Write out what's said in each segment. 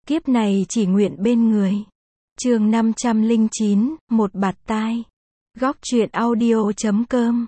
Kiếp này chỉ nguyện bên người. Chương 509, một bạt tai. Góc truyện audio.com.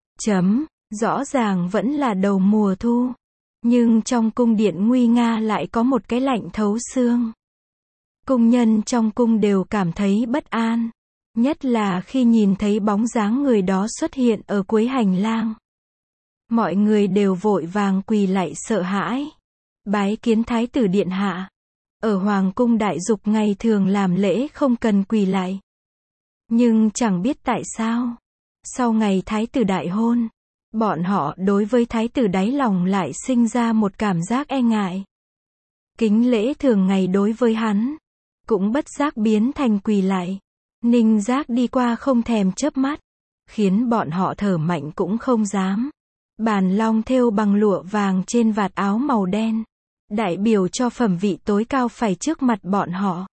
Rõ ràng vẫn là đầu mùa thu, nhưng trong cung điện nguy nga lại có một cái lạnh thấu xương. Cung nhân trong cung đều cảm thấy bất an, nhất là khi nhìn thấy bóng dáng người đó xuất hiện ở cuối hành lang. Mọi người đều vội vàng quỳ lạy sợ hãi, bái kiến thái tử điện hạ. Ở hoàng cung đại dục ngày thường làm lễ không cần quỳ lạy. Nhưng chẳng biết tại sao, sau ngày thái tử đại hôn, bọn họ đối với thái tử đáy lòng lại sinh ra một cảm giác e ngại. Kính lễ thường ngày đối với hắn, cũng bất giác biến thành quỳ lạy. Ninh Giác đi qua không thèm chớp mắt, khiến bọn họ thở mạnh cũng không dám. Bàn long thêu bằng lụa vàng trên vạt áo màu đen, đại biểu cho phẩm vị tối cao phải trước mặt bọn họ.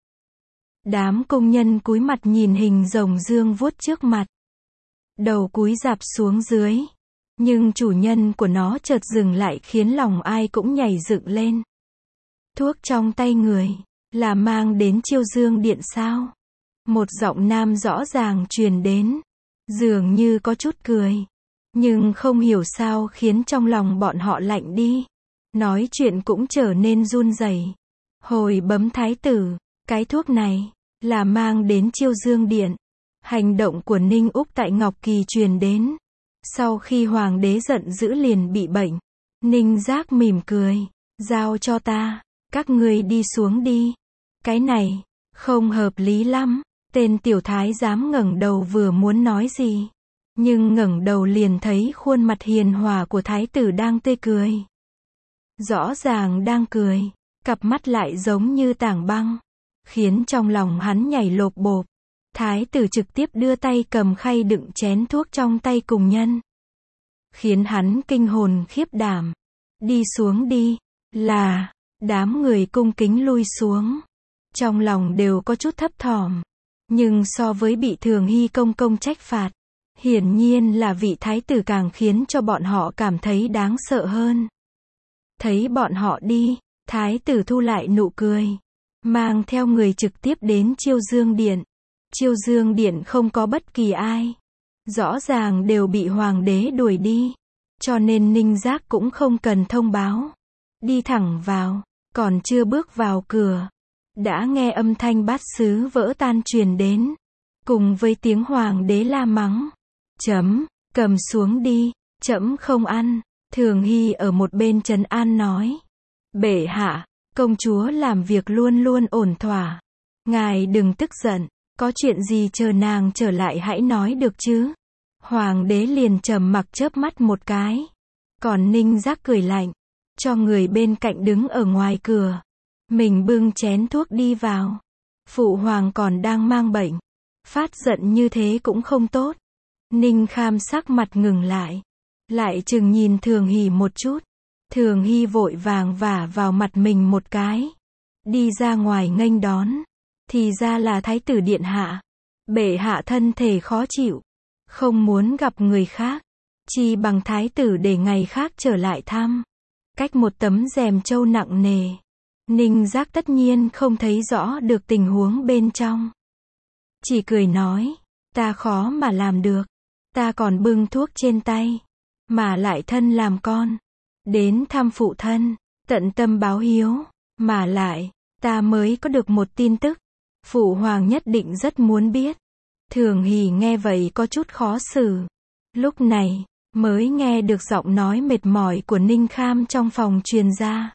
Đám công nhân cúi mặt nhìn hình rồng dương vuốt trước mặt, đầu cúi rạp xuống dưới, nhưng chủ nhân của nó chợt dừng lại khiến lòng ai cũng nhảy dựng lên. Thuốc trong tay người, là mang đến Chiêu Dương điện sao? Một giọng nam rõ ràng truyền đến, dường như có chút cười, nhưng không hiểu sao khiến trong lòng bọn họ lạnh đi. Nói chuyện cũng trở nên run rẩy. Hồi bấm thái tử, cái thuốc này, là mang đến Chiêu Dương điện. Hành động của Ninh Úc tại Ngọc Kỳ truyền đến. Sau khi hoàng đế giận dữ liền bị bệnh. Ninh Giác mỉm cười, giao cho ta, các ngươi đi xuống đi. Cái này, không hợp lý lắm. Tên tiểu thái giám ngẩng đầu vừa muốn nói gì, nhưng ngẩng đầu liền thấy khuôn mặt hiền hòa của thái tử đang tươi cười. Rõ ràng đang cười, cặp mắt lại giống như tảng băng, khiến trong lòng hắn nhảy lộp bộp. Thái tử trực tiếp đưa tay cầm khay đựng chén thuốc trong tay cùng nhân, khiến hắn kinh hồn khiếp đảm. Đi xuống đi, là, đám người cung kính lui xuống. Trong lòng đều có chút thấp thỏm, nhưng so với bị Thường Hy công công trách phạt, hiển nhiên là vị thái tử càng khiến cho bọn họ cảm thấy đáng sợ hơn. Thấy bọn họ đi, thái tử thu lại nụ cười, mang theo người trực tiếp đến Chiêu Dương điện. Chiêu Dương điện không có bất kỳ ai, rõ ràng đều bị hoàng đế đuổi đi, cho nên Ninh Giác cũng không cần thông báo, đi thẳng vào. Còn chưa bước vào cửa, đã nghe âm thanh bát sứ vỡ tan truyền đến, cùng với tiếng hoàng đế la mắng. Cầm xuống đi, trẫm không ăn. Thường Hy ở một bên trấn an nói, bệ hạ, công chúa làm việc luôn luôn ổn thỏa, ngài đừng tức giận, có chuyện gì chờ nàng trở lại hãy nói được chứ. Hoàng đế liền trầm mặc chớp mắt một cái, còn Ninh Giác cười lạnh, cho người bên cạnh đứng ở ngoài cửa, mình bưng chén thuốc đi vào. Phụ hoàng còn đang mang bệnh, phát giận như thế cũng không tốt. Ninh Kham sắc mặt ngừng lại chừng nhìn Thường Hy một chút. Thường Hy vội vàng vả vào mặt mình một cái, đi ra ngoài nghênh đón. Thì ra là thái tử điện hạ, bệ hạ thân thể khó chịu, không muốn gặp người khác, chi bằng thái tử để ngày khác trở lại thăm. Cách một tấm rèm trâu nặng nề, Ninh Giác tất nhiên không thấy rõ được tình huống bên trong, chỉ cười nói, ta khó mà làm được, ta còn bưng thuốc trên tay, mà lại thân làm con, đến thăm phụ thân, tận tâm báo hiếu, mà lại, ta mới có được một tin tức, phụ hoàng nhất định rất muốn biết. Thường Hy nghe vậy có chút khó xử, lúc này, mới nghe được giọng nói mệt mỏi của Ninh Kham trong phòng truyền ra.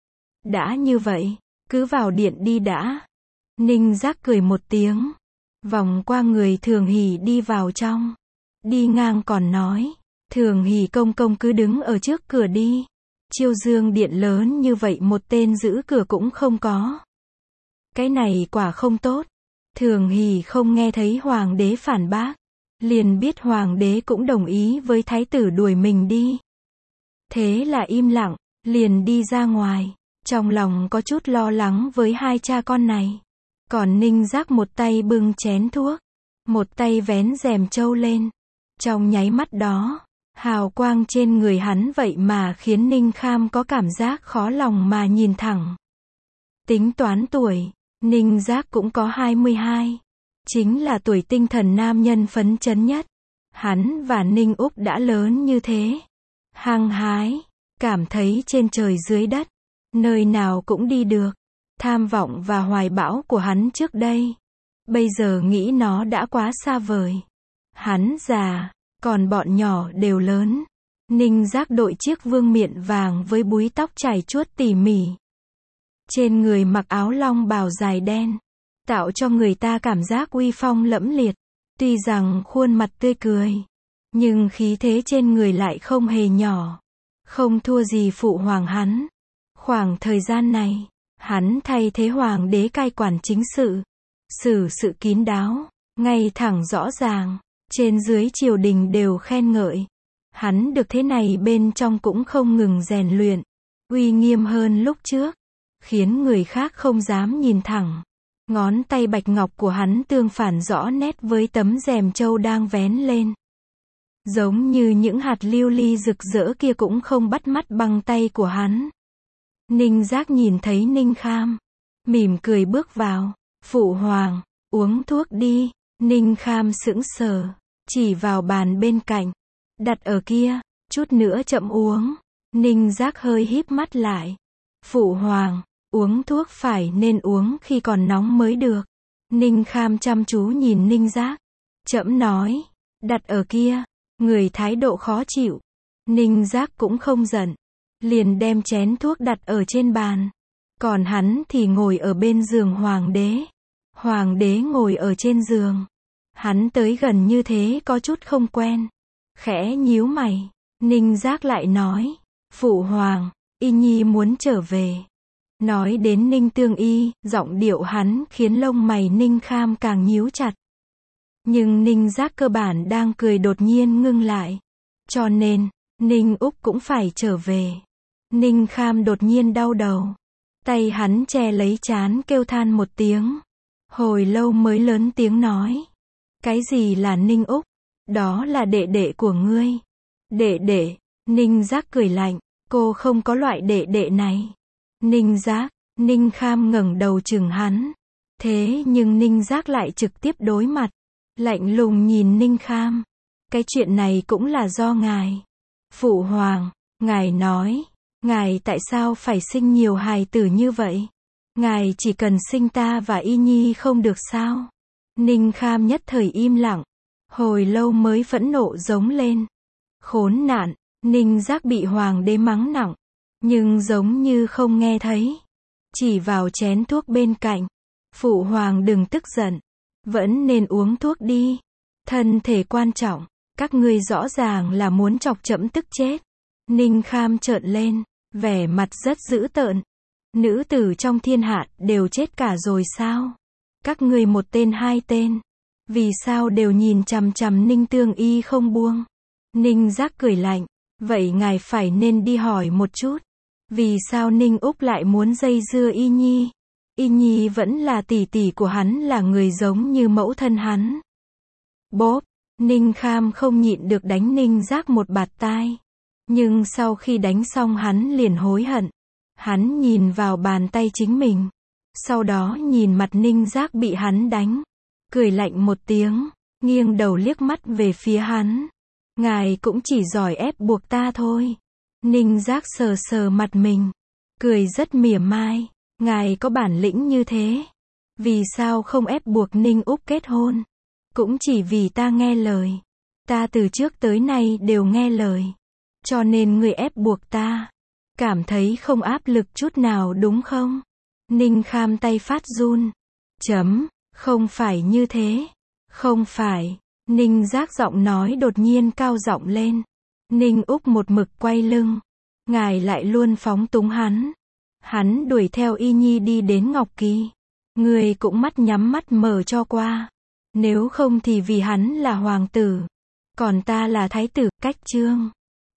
Đã như vậy, cứ vào điện đi đã. Ninh Giác cười một tiếng, vòng qua người Thường Hy đi vào trong, đi ngang còn nói, Thường Hy công công cứ đứng ở trước cửa đi. Chiêu Dương điện lớn như vậy một tên giữ cửa cũng không có. Cái này quả không tốt. Thường Hy không nghe thấy hoàng đế phản bác, liền biết hoàng đế cũng đồng ý với thái tử đuổi mình đi. Thế là im lặng, liền đi ra ngoài, trong lòng có chút lo lắng với hai cha con này. Còn Ninh Giác một tay bưng chén thuốc, một tay vén rèm trâu lên. Trong nháy mắt đó, hào quang trên người hắn vậy mà khiến Ninh Kham có cảm giác khó lòng mà nhìn thẳng. Tính toán tuổi, Ninh Giác cũng có 22. Chính là tuổi tinh thần nam nhân phấn chấn nhất. Hắn và Ninh Úc đã lớn như thế. Hăng hái, cảm thấy trên trời dưới đất, nơi nào cũng đi được. Tham vọng và hoài bão của hắn trước đây, bây giờ nghĩ nó đã quá xa vời. Hắn già, còn bọn nhỏ đều lớn. Ninh Giác đội chiếc vương miện vàng với búi tóc chải chuốt tỉ mỉ. Trên người mặc áo long bào dài đen, tạo cho người ta cảm giác uy phong lẫm liệt. Tuy rằng khuôn mặt tươi cười, nhưng khí thế trên người lại không hề nhỏ. Không thua gì phụ hoàng hắn. Khoảng thời gian này, hắn thay thế hoàng đế cai quản chính sự. Xử sự kín đáo, ngay thẳng rõ ràng. Trên dưới triều đình đều khen ngợi. Hắn được thế này bên trong cũng không ngừng rèn luyện. Uy nghiêm hơn lúc trước, khiến người khác không dám nhìn thẳng. Ngón tay bạch ngọc của hắn tương phản rõ nét với tấm rèm châu đang vén lên. Giống như những hạt lưu ly rực rỡ kia cũng không bắt mắt bằng tay của hắn. Ninh Giác nhìn thấy Ninh Kham, mỉm cười bước vào. Phụ hoàng, uống thuốc đi. Ninh Kham sững sờ, chỉ vào bàn bên cạnh. Đặt ở kia, chút nữa chậm uống. Ninh Giác hơi híp mắt lại. Phụ hoàng, uống thuốc phải nên uống khi còn nóng mới được. Ninh Kham chăm chú nhìn Ninh Giác. Trẫm nói, đặt ở kia. Người thái độ khó chịu. Ninh Giác cũng không giận, liền đem chén thuốc đặt ở trên bàn. Còn hắn thì ngồi ở bên giường hoàng đế. Hoàng đế ngồi ở trên giường. Hắn tới gần như thế có chút không quen. Khẽ nhíu mày, Ninh Giác lại nói, phụ hoàng, Y Nhi muốn trở về. Nói đến Ninh Tương Y, giọng điệu hắn khiến lông mày Ninh Kham càng nhíu chặt. Nhưng Ninh Giác cơ bản đang cười đột nhiên ngưng lại. Cho nên, Ninh Úc cũng phải trở về. Ninh Kham đột nhiên đau đầu. Tay hắn che lấy trán kêu than một tiếng. Hồi lâu mới lớn tiếng nói. Cái gì là Ninh Úc? Đó là đệ đệ của ngươi. Đệ đệ, Ninh Giác cười lạnh. Cô không có loại đệ đệ này. Ninh Giác, Ninh Kham ngẩng đầu chừng hắn. Thế nhưng Ninh Giác lại trực tiếp đối mặt. Lạnh lùng nhìn Ninh Kham. Cái chuyện này cũng là do ngài. Phụ hoàng, ngài nói, ngài tại sao phải sinh nhiều hài tử như vậy? Ngài chỉ cần sinh ta và Y Nhi không được sao? Ninh Kham nhất thời im lặng. Hồi lâu mới phẫn nộ giống lên. Khốn nạn, Ninh Giác bị hoàng đế mắng nặng. Nhưng giống như không nghe thấy. Chỉ vào chén thuốc bên cạnh. Phụ hoàng đừng tức giận. Vẫn nên uống thuốc đi. Thân thể quan trọng. Các ngươi rõ ràng là muốn chọc trẫm tức chết. Ninh Kham trợn lên. Vẻ mặt rất dữ tợn. Nữ tử trong thiên hạ đều chết cả rồi sao? Các ngươi một tên hai tên. Vì sao đều nhìn chằm chằm Ninh Tương Y không buông? Ninh Giác cười lạnh. Vậy ngài phải nên đi hỏi một chút. Vì sao Ninh Úc lại muốn dây dưa Y Nhi? Y Nhi vẫn là tỷ tỷ của hắn, là người giống như mẫu thân hắn. Bốp, Ninh Kham không nhịn được đánh Ninh Giác một bạt tai. Nhưng sau khi đánh xong hắn liền hối hận. Hắn nhìn vào bàn tay chính mình. Sau đó nhìn mặt Ninh Giác bị hắn đánh. Cười lạnh một tiếng, nghiêng đầu liếc mắt về phía hắn. Ngài cũng chỉ giỏi ép buộc ta thôi. Ninh Giác sờ sờ mặt mình. Cười rất mỉa mai. Ngài có bản lĩnh như thế. Vì sao không ép buộc Ninh Úc kết hôn? Cũng chỉ vì ta nghe lời. Ta từ trước tới nay đều nghe lời. Cho nên người ép buộc ta. Cảm thấy không áp lực chút nào đúng không? Ninh Kham tay phát run. Không phải như thế. Không phải. Ninh Giác giọng nói đột nhiên cao giọng lên. Ninh Úc một mực quay lưng. Ngài lại luôn phóng túng hắn. Hắn đuổi theo Y Nhi đi đến Ngọc Kỳ. Người cũng mắt nhắm mắt mở cho qua. Nếu không thì vì hắn là hoàng tử. Còn ta là thái tử, cách chương.